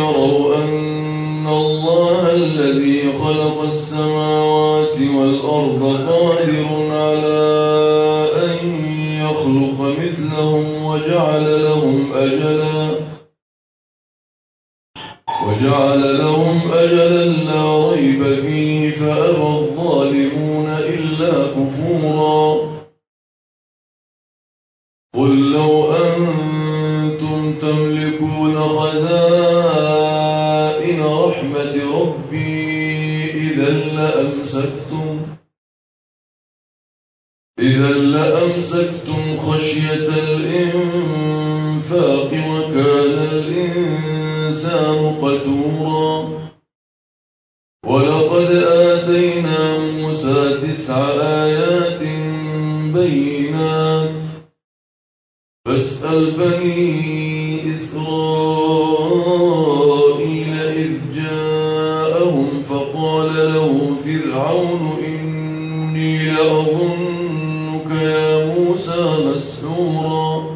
يروا أن الله الذي خلق السماوات والأرض قادر على أن يخلق مثلهم وجعل لهم أجلا لا ريب فيه فأبى الظالمون إلا كفورا. قل لو أنتم تملكون خزائن رحمة ربي إذا لأمسكتم خشية الإنفاق وكان الإنسان قتورا. ولقد آتينا موسى 9 آيات بينات فاسأل بني إسرائيل إذ جاءهم فقال له فرعون إني لأظنك يا موسى مسحورا.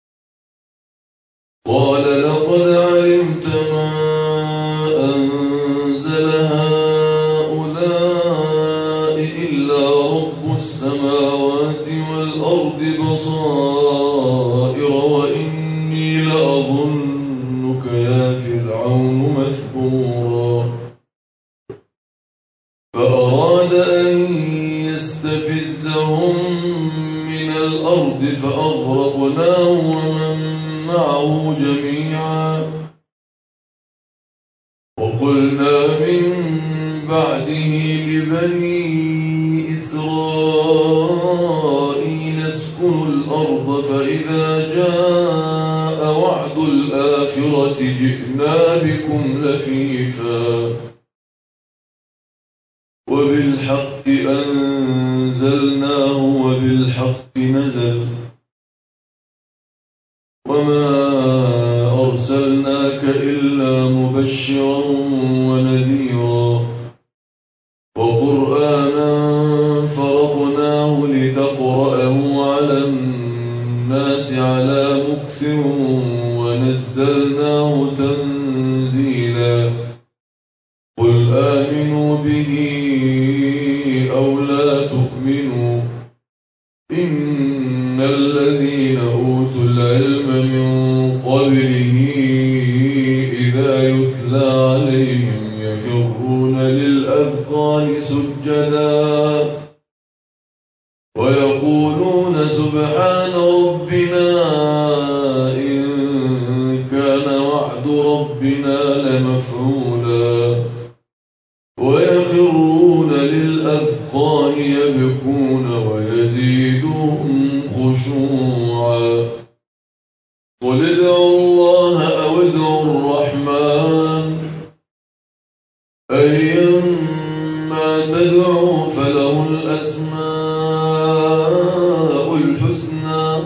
قال لقد علمت ما أنزل هؤلاء إلا رب السماوات والأرض بصائر وإني لأظنك يا فرعون مثبورا. فأراد أن يستفزهم من الأرض فأغرقناه ومن معه جميعا. وقلنا من بعده لبني إسرائيل اسكنوا الأرض فإذا جاء وعد الآخرة جئنا بكم لفيفا وبالحق أنزلناه وبالحق نزل وما أرسلناك إلا مبشرا ونذيرا وقرآنا فرقناه لتقرأه على الناس على مكث ونزلناه تنزيلا. قل آمنوا به أو لا تؤمنوا إن الذين أوتوا العلم من قبله إذا يتلى عليهم يخرون للأذقان سجدا ويقولون سبحان ربنا إن كان وعد ربنا لمفعولا ويخرون للأذقان يبكون ويزيدهم خشوعا. قل ادعوا الله أو ادعوا الرحمن أيما تدعوا فله الأسماء الحسنى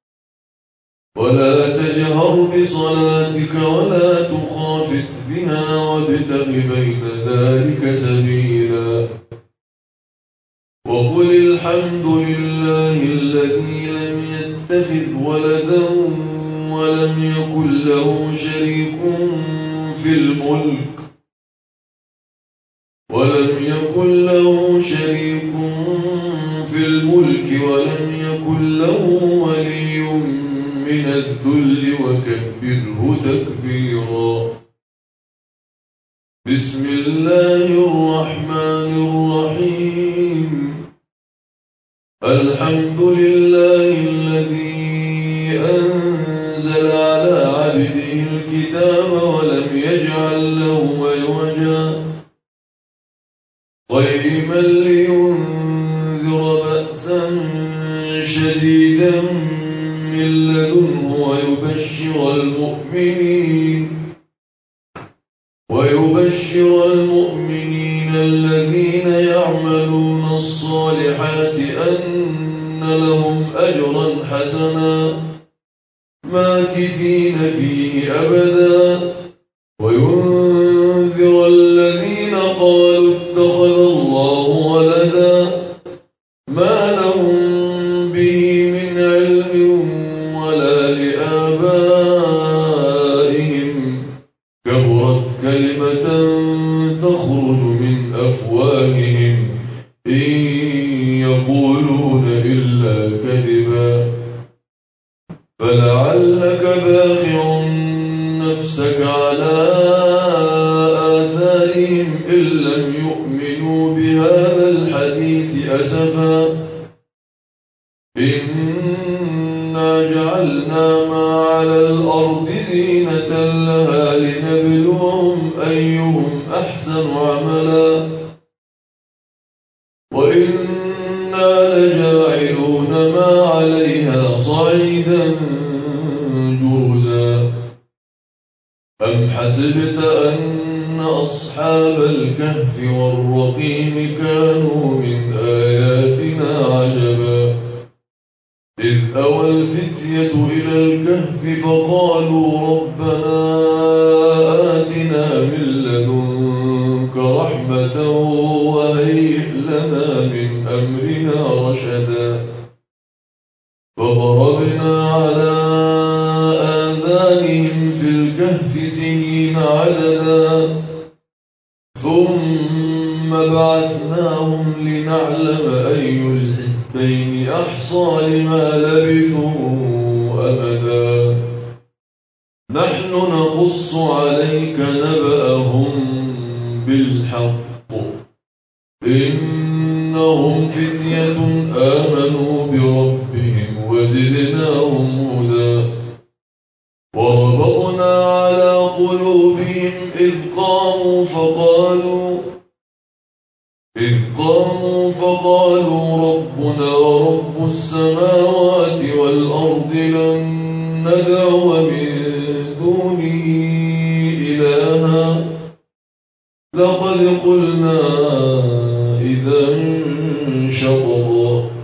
ولا تجهر بصلاتك ولا تخافت بها وابتغ بين ذلك سبيلا. وقل الحمد لله الذي لم يتخذ ولدا ولم يكن له شريك في الملك ولم يكن له ولي من الذل وكبره تكبيرا. بسم الله الرحمن الرحيم. الحمد لله الذي أنزل على عبده الكتاب ولم يجعل له عوجا قيما لينذر بأسا شديدا من لدنه ويبشر المؤمنين الذين يعملون الصالحات أن لهم أجرا حسنا ماكثين فيه أبدا وينذر الذين قالوا اتخذ الله ولدا ما لهم به من علم ولا لآبائهم كبرت نفسك على آثارهم إن لم يؤمنوا بهذا الحديث أسفا إنا جعلنا ما على الأرض زينة لها لنبلوهم أيهم أحسن عملا وإنا لجاعلون ما عليها صعيدا جرزا أم حسبت أن أصحاب الكهف والرقيم كانوا من آياتنا عجبا إذ أوى الفتية إلى الكهف فقالوا ربنا آتنا من لدنك رحمة وهيئ لنا من أمرنا رشدا فضربنا على آذانهم في الكهف سنين عددا ثم بعثناهم لنعلم أي الحزبين أحصى لما لبثوا أمدا نحن نقص عليك نبأهم بالحق إنهم فتية آمنوا بربهم وزدناهم هدى وربطنا على قلوبهم إذ قاموا فقالوا ربنا رب السماوات والأرض لن ندعو من دونه إلها لقد قلنا إذا شططا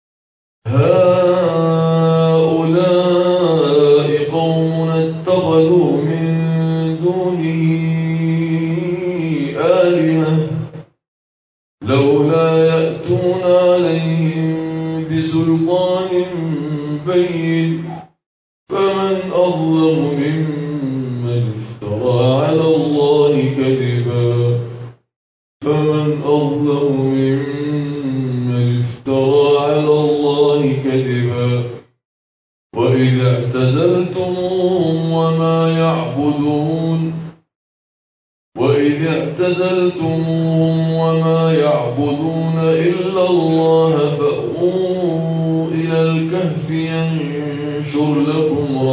هؤلاء قوم اتخذوا من دونه آلهة لولا يأتون عليهم بسلطان بين فمن أظلم ممن افترى على الله كذبا وإذا اعتزلتموهم وما يعبدون إلا الله فأووا إلى الكهف ينشر لكم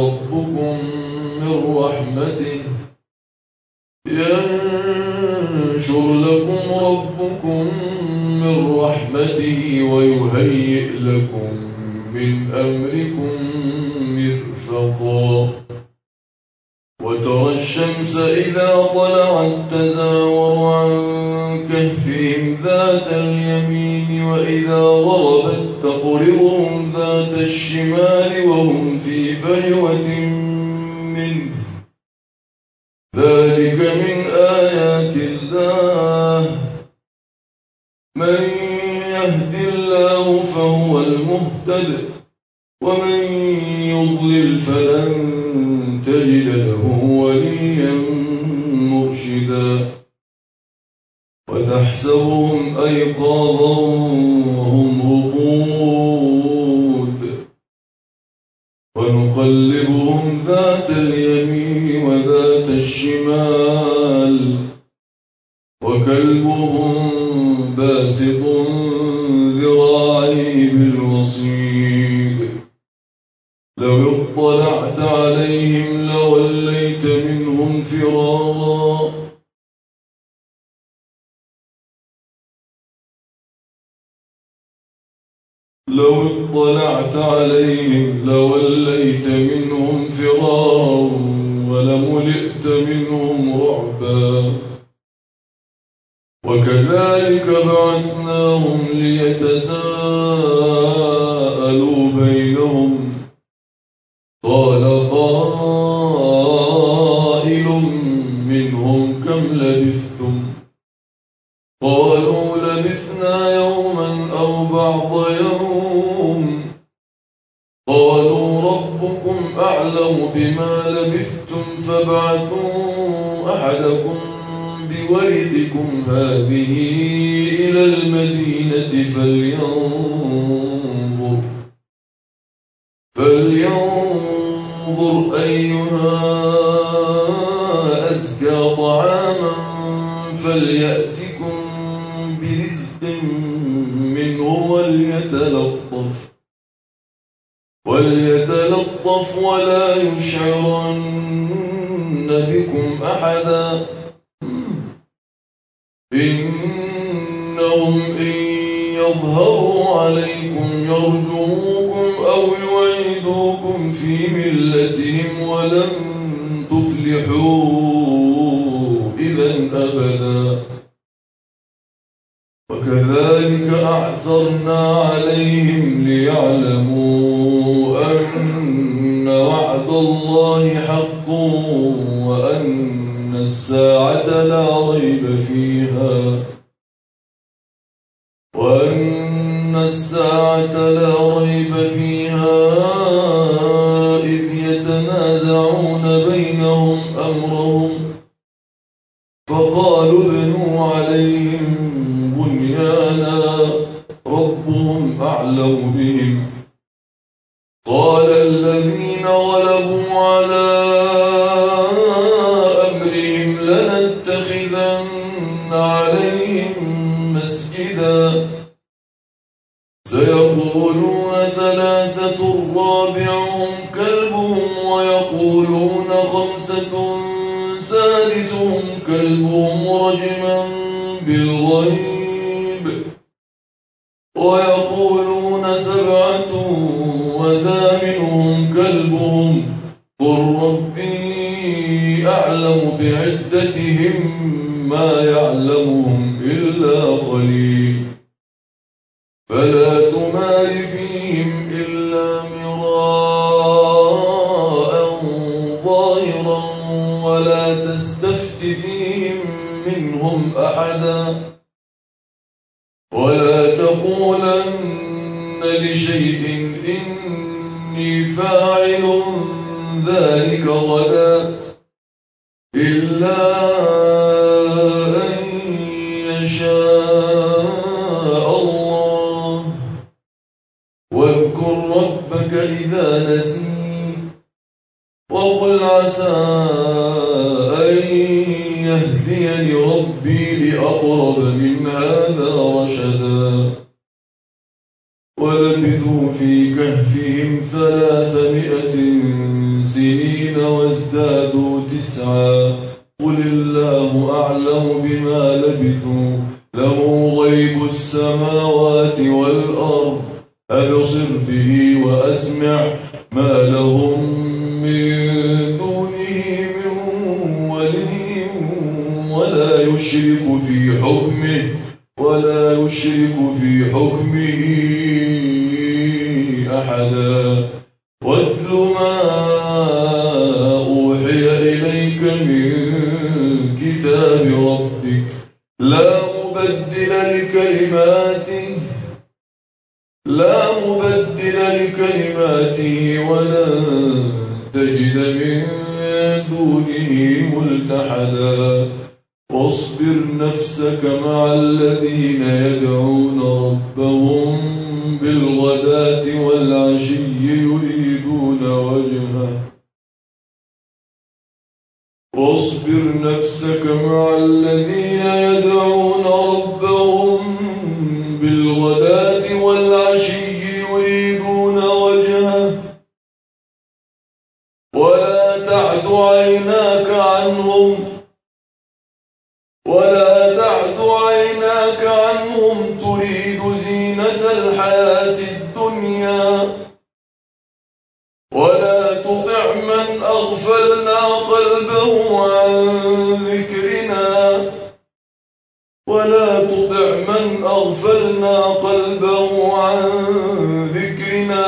ربكم من رحمته ويهيئ لكم من أمركم مرفقا وترى الشمس إذا طلعت تزاور عن كهفهم ذات اليمين وإذا غربت تقرضهم ذات الشمال وهم في فجوة منه ذلك من آيات الله من يهد الله فهو المهتد ومن يضلل فلن تجد له وليا مرشدا وتحسبهم أيقاظا وهم رقود ونقلبهم ذات اليمين وذات الشمال وكلبهم باسط ذراعيه بالوصيد لو اطلعت عليهم لوليت منهم فرارا ولملئت منهم رعبا وكذلك بعثناهم ليتساءلوا بينهم قال قائل منهم كم لبثتم قالوا لبثنا يوما أو بعض يوم قالوا ربكم أعلم بما لبثتم فابعثوا أحدكم بورقكم هذه إلى المدينة فلينظر أيها فليأتكم برزق منه وليتلطف ولا يشعرن بكم أحدا إنهم إن يظهروا عليكم يرجموكم أو يعيدوكم في ملتهم ولن تفلحوا إذا أبدا وكذلك أعثرنا عليهم ليعلموا أن وعد الله حق وأن الساعة لا ريب فيها إذ يتنازعون بينهم أمرهم فقالوا ابنوا عليهم بنيانا ربهم أعلم بهم قال الذين غلبوا على أمرهم لنتخذن عليهم مسجدا سيقولون ثلاثة رابعهم كلبهم ويقولون خمسة سادسهم كلبهم رجما بالغيب ويقولون سبعة وثامنهم كلبهم قل ربي أعلم بعدتهم ما يعلمهم إلا قليل فلا تمار فيهم إلا مراء ظاهرا ولا تستفت فيهم منهم أحدا ولا تقولن لشيء إني فاعل ذلك غدا إلا أن يشاء الله واذكر ربك إذا نسيت وقل عسى أن يهديني ربي لأقرب من هذا رشدا ولبثوا في كهفهم 300 سنين وازدادوا 9 قل الله أعلم بما لبثوا له غيب السماوات والأرض أبصر به وأسمع ما لهم من دونه من ولي ولا يشرك في حكمه أحدا واتل ما أوحي إليك من كتاب ربك لا مبدل لكلماته ولن تجد من دونه ملتحدا واصبر نفسك مع الذين يدعون ربهم بالغداة والعشي يريدون وجهه ولا تعد عيناك عنهم تريد زينة الحياة الدنيا ولا تطع من أغفلنا قلبه عن ذكرنا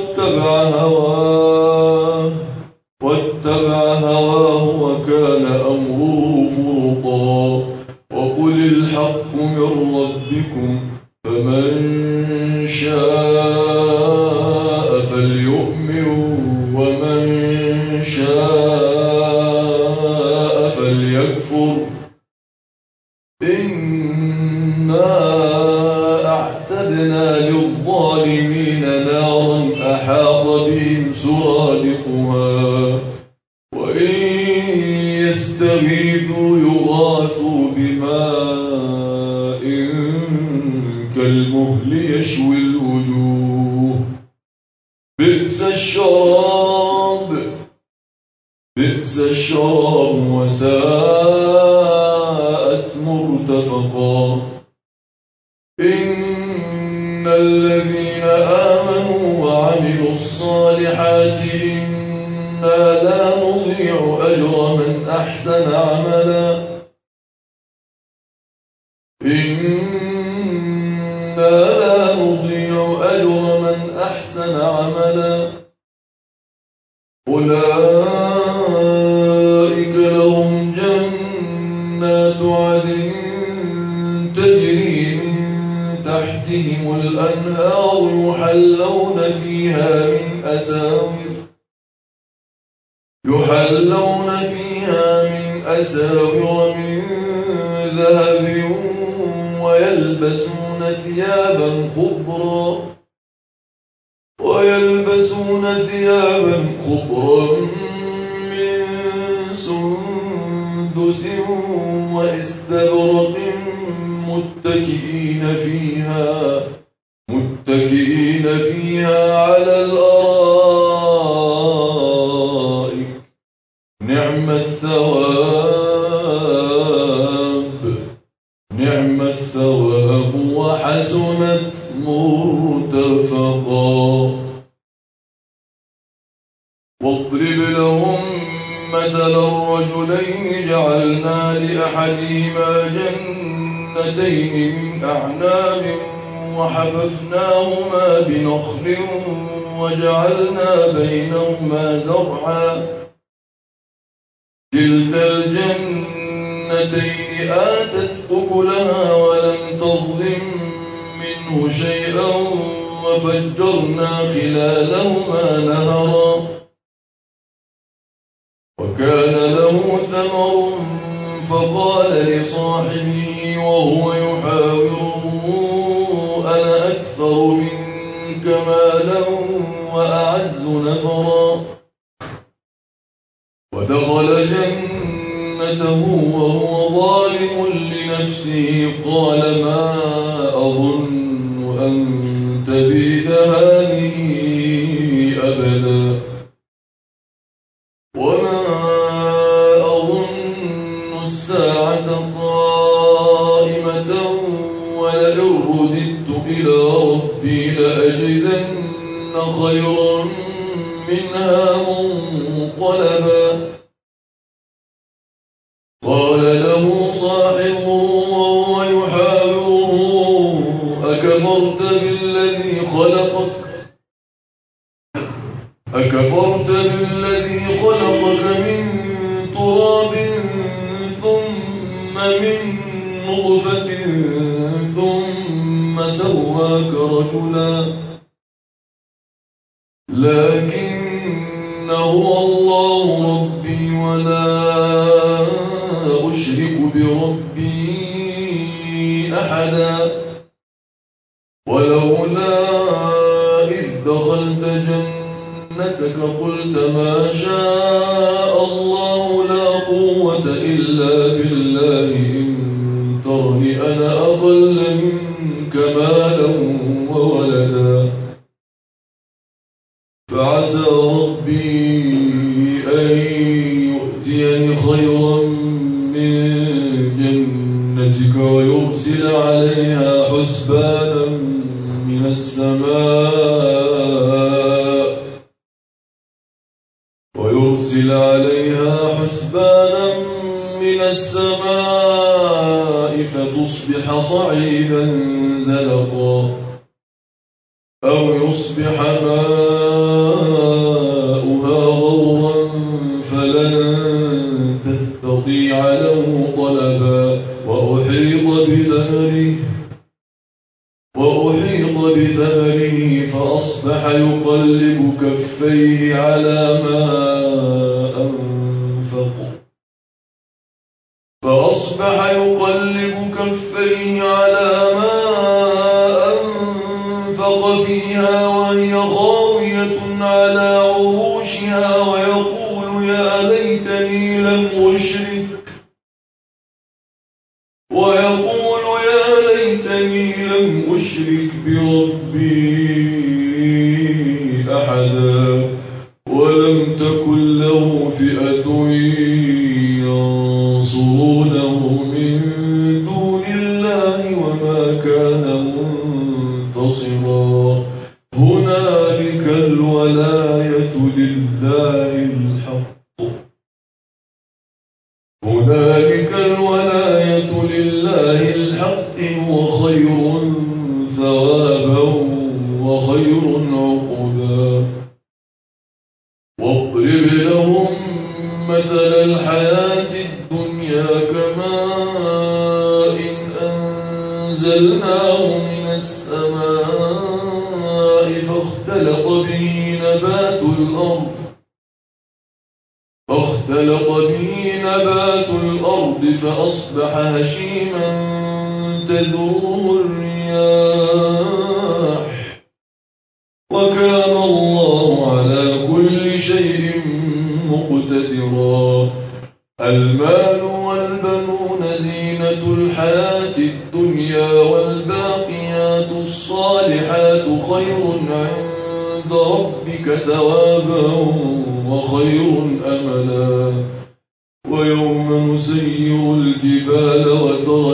واتبع هواه وكان أمره فرطا وقل الحق من ربكم فمن شاء فليؤمن ومن شاء فليكفر إنا أعتدنا للظالمين نارا أحاط بهم سرادقها وإن يستغيثوا يغاثوا بماء كالمهل يشوي الوجوه بئس الشراب وساءت مرتفقا إن الذين آمنوا وعملوا الصالحات إنا لا نضيع أجر من أحسن عملا إنا لا نضيع أجر من أحسن عملا أولئك لهم جنات عدن تجري من تحتهم الأنهار يحلون فيها من أساور من ذهب ويلبسون ثيابا خضرا من سندس واستبرق متكئين فيها على الأرائك نعم الثواب وحسنت مرتفقا واضرب لهم مثل الرجلين جعلنا لأحدهما جنتين من أعناب وحففناهما بنخل وجعلنا بينهما زرعا كلتا الجنتين آتت أكلها ولم تظلم منه شيئا وفجرنا خلالهما نهرا وكان له ثمر فقال لصاحبه وهو يحاوره أنا أكثر منك مالا وأعز نفرا ودخل جنته وهو ظالم لنفسه قال ما أظن أن تبيد هذه أبدا وما أظن الساعة قائمة ولئن رددت إلى ربي لأجدن خيرا منها منقلبا قال له صاحبه وهو يحاوره أكفرت بالذي خلقك من تراب ثم من نطفة ثم سواك رجلا لكن هو الله ربي ولا أشرك بربي أحدا ولولا إذ دخلت جنتك قلت ما شاء الله لا قوة إلا بالله إن ترني أنا أقل منك مالا وولدا فعسى ربي أن يؤتيني خيرا من جنتك ويرسل عليها حسبانا من السماء فتصبح صعيدا زلقا أو يصبح ماؤها غورا فلن تستطيع له طلبا وأحيط بثمره فأصبح يقلب كفيه على ما أنفق فيها وهي خاوية على عروشها ويقول يا ليتني لم أشرك بربي أحدا ولم تكن له فئة ينصرونه من دون الله وما كان منتصرا هنالك الولاية لله الحق هنالك الولاية لله الحق وخير ثوابا وخير عقبا واضرب لهم مثل الحياة الدنيا كماء أنزلناه من السماء فاختلط به نبات الأرض فأصبح هشيما تذروه الرياح وكان الله على كل شيء مقتدرا المال والبنون زينة الحياة الدنيا والباقيات الصالحات خير عند ربك ثوابا وخير أملا ويوم نسير الجبال وترى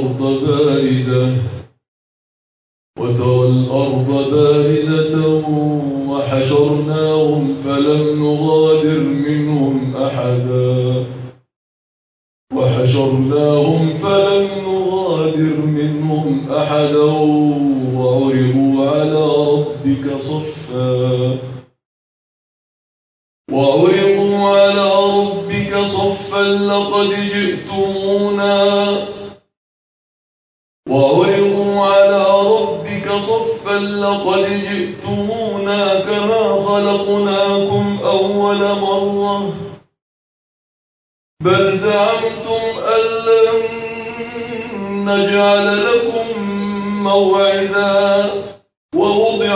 الأرض بارزة وحشرناهم فلم نغادر منهم أحدا وعرضوا على ربك صفا لقد جئتمونا كما خلقناكم أول مرة بل زعمتم أن لن نجعل لكم موعدا ووضع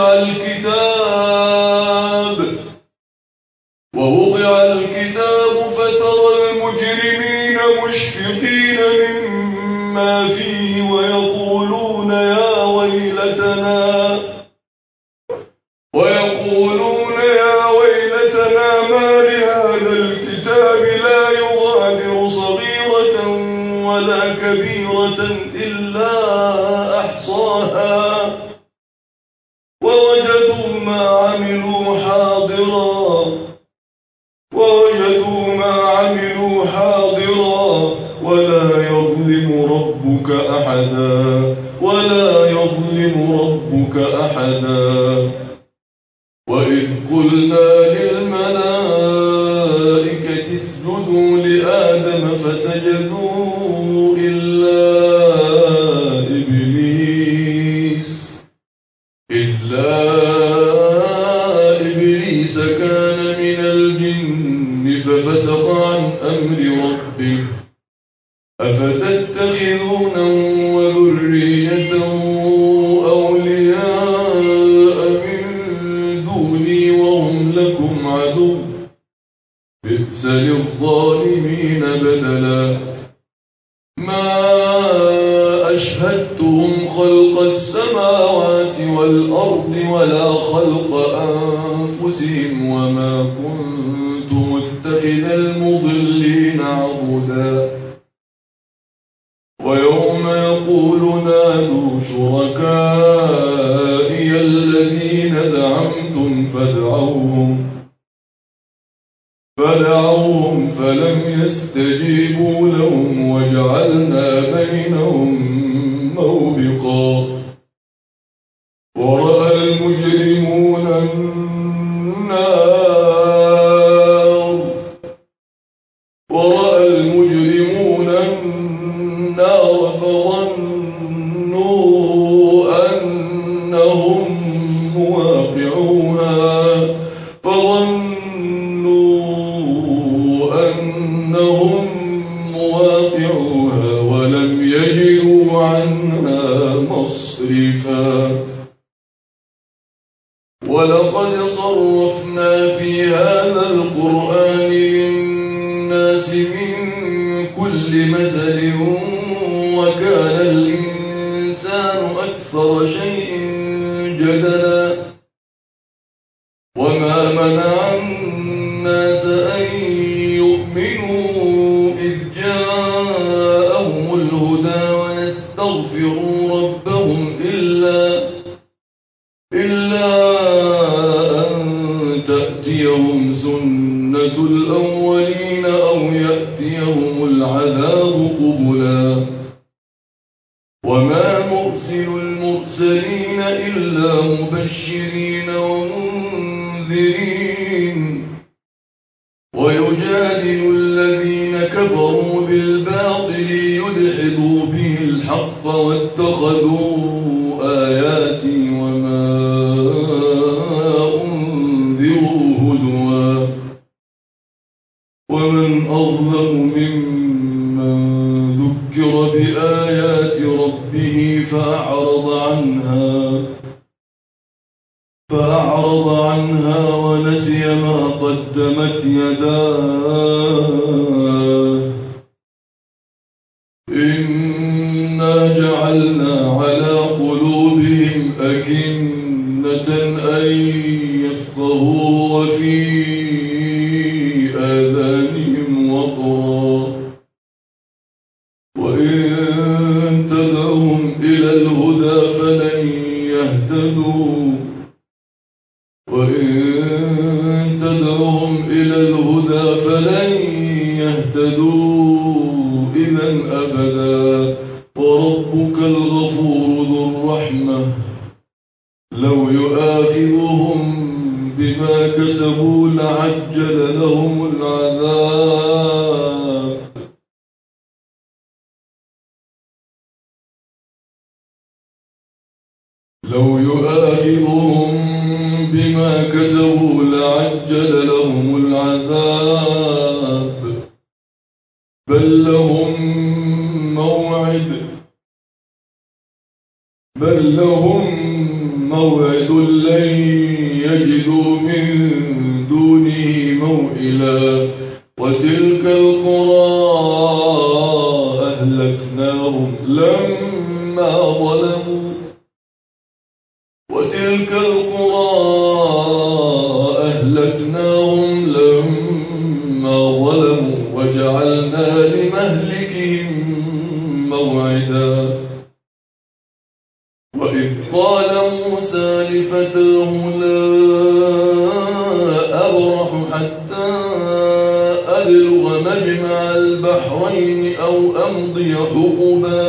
الكتاب فترى المجرمين مشفقين مما فيه ويقولون يا ويلتنا ما لهذا الكتاب لا يغادر صغيرة ولا كبيرة إلا أحصاها ووجدوا ما عملوا حاضرا ولا يظلم ربك أحدا وإذ قلنا للملائكة اسجدوا لآدم فسجدوا إلا إبليس كان من الجن ففسق عن أمر ربه أفتتخذونه وذريته أولياء من دوني وهم لكم عدو بئس للظالمين بدلا ما أشهدتهم خلق السماوات والأرض ولا خلق أنفسهم وما كنت متخذ المضلين عضدا ويوم يقول نادوا شركائي الذين زعمتم فدعوهم فلم يستجيبوا لهم وجعلنا بينهم موبقا ورأى المجرمون النار فظنوا أنهم مواقعوها ولم يجدوا عنها مصرفا ولقد صرفنا في هذا القرآن للناس من كل مثل وكان الإنسان أكثر شيء جدلا وما منع الناس أن يؤمنوا إذ جاءهم الهدى ويستغفروا ربهم إلا أن تأتيهم سنة الأولين أو يأتيهم العذاب قبلا وما نرسل المرسلين إلا مبشرين ومنذرين ويجادل الذين كفروا بالباطل ليدحضوا به الحق واتخذوا آياتي وما أنذروا هزوا ومن أظلم ممن ذكر بآيات ربه فأعرض عنها ونسي ما قدمت يداه إنا جعلنا على قلوبهم أكنة أن يفقهوا وفي آذانهم وقرا وإن تدعهم إلى الهدى فلن يهتدوا إذا أبدا وربك الغفور ذو الرحمة لو يؤاخذهم بما كسبوا لعجل لهم العذاب بل لهم موعد لن يجدوا من دونه موئلا وتلك القرى أهلكناهم لما ظلموا وجعلنا لمهلكهم موعدا وإذ قال موسى لفتاه لا أبرح حتى أبلغ مجمع البحرين أو أمضي حقبا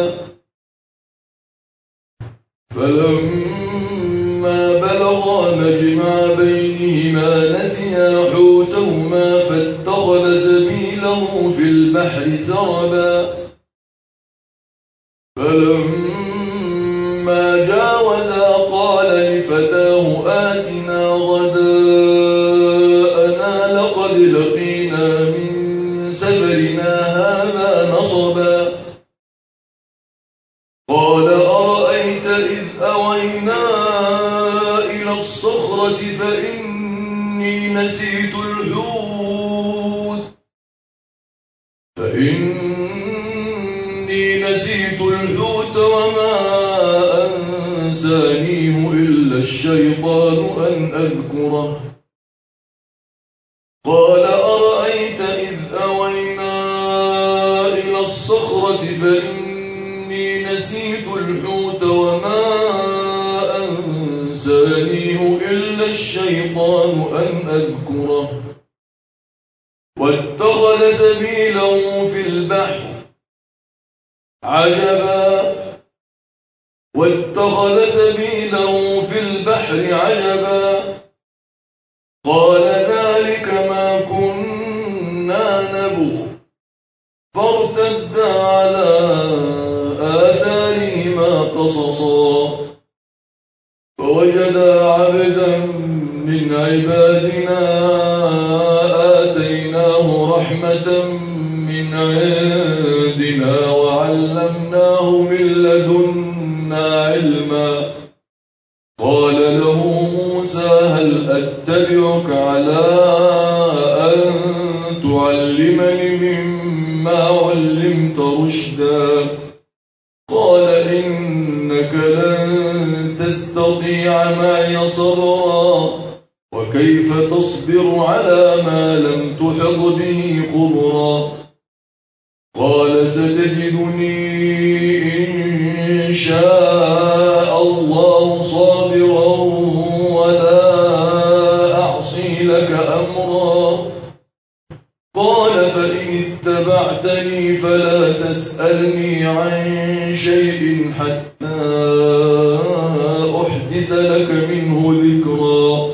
فلما بلغا مجمع بينهما نسيا حوتهما فاتخذ سبيله في البحر سربا فلما جاوزا قال لفتاه آتنا غداءنا لقد لقينا من سفرنا هذا نصبا قال أرأيت إذ أوينا إلى الصخرة فإني نسيت الحوت وما أنسانيه إلا الشيطان أن أذكره قال أرأيت إذ أوينا إلى الصخرة فإني نسيت الحوت وما أنسانيه إلا الشيطان أن أذكره واتخذ سبيله في البحر عجبا قال ذلك ما كنا نبغ فارتدا على آثارهما قصصا فوجدا عبدا من عبادنا آتيناه رحمة من عندنا وعلمناه من لدنا علما قال له موسى هل أتبعك على أن تعلمني مما مما علمت رشدا قال إنك لن تستطيع معي صبرا وكيف تصبر على ما لم تحط به خبرا قال ستجدني إن شاء الله صابرا ولا أعصي لك أمرا قال فإن اتبعتني فلا تسألني عن شيء حتى أحدث لك منه ذكرا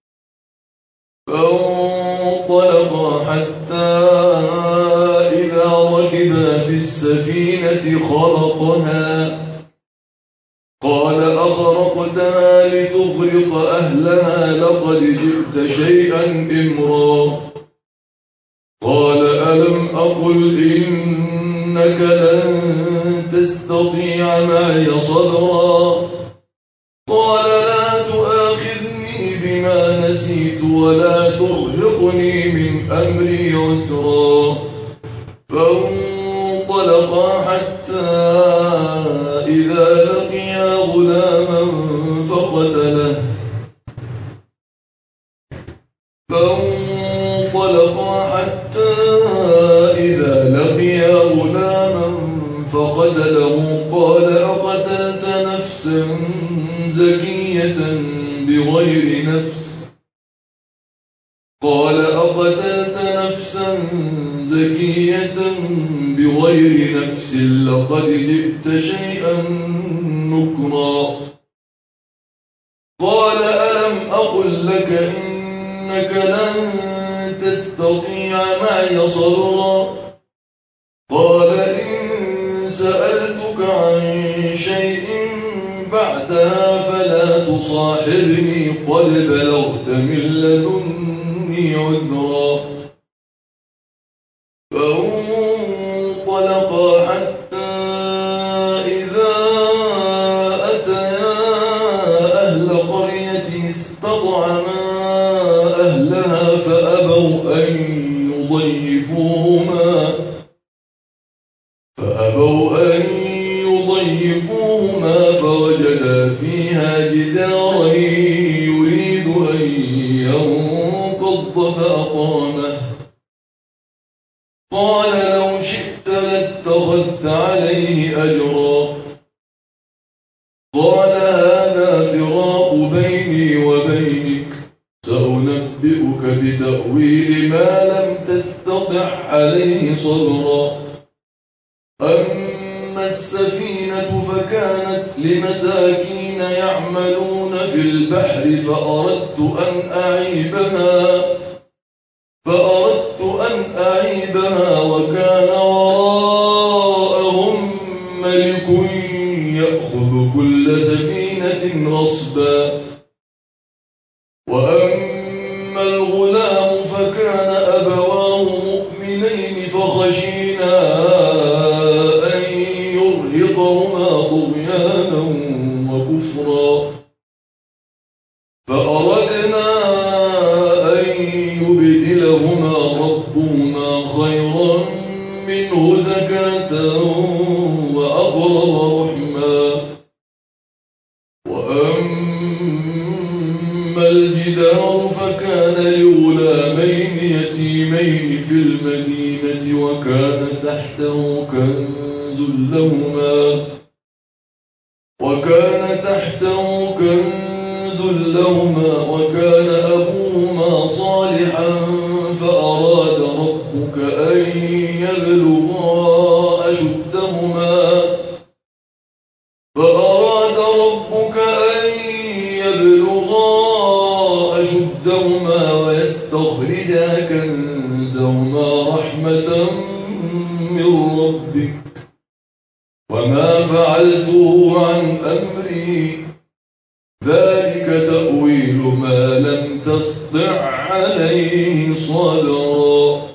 فانطلقا حتى إذا ركبا في السفينة خرقها قال أخرقتها لتغرق أهلها لقد جئت شيئا إمرا قال ألم أقل إنك لن تستطيع معي صبرا قال لا تؤاخذني بما نسيت ولا ترهقني من أمري عسرا فانطلقا حتى إذا لقيا غلاما فقتله قال أقتلت نفسا زكية بغير نفس لقد جئت شيئا نكرا قال ألم أقل لك إنك لن تستطيع معي صبرا قال إن سألتك عن شيء بعدها فلا تصاحبني قد بلغت من لدني عذرا فانطلقا حتى إذا أتيا أهل قرية استطعما أهلها فأبوا أن يضيفوهما فوجدا فيها جدارا يريد أن ينقض فأقامه قال لو شئت لاتخذت عليه أجرا قال هذا فراق بيني وبينك سأنبئك بتأويل ما لم تستطع عليه صبرا أما السفينة فكانت لمساكين يعملون في البحر فأردت أن أعيبها وكان وراءهم ملك يأخذ كل سفينة غصبا وأما الغلام فكان أبواه مؤمنين فخشينا أن يرهقهما طغيانا وكفرا فأردنا أن يبدلهما ربهما خيرا منه زكاة وأقرب رحما وأما الجدار فكان لغلامين يتيمين في المدينة وكان تحته كنز لهما وكان أبوهما صالحا فأراد ربك أن يبلغا أشدهما ويستخرجا كنزهما رحمة من ربك وما فعلته عن أمري ذلك تأويل ما لم تسطع عليه صبرا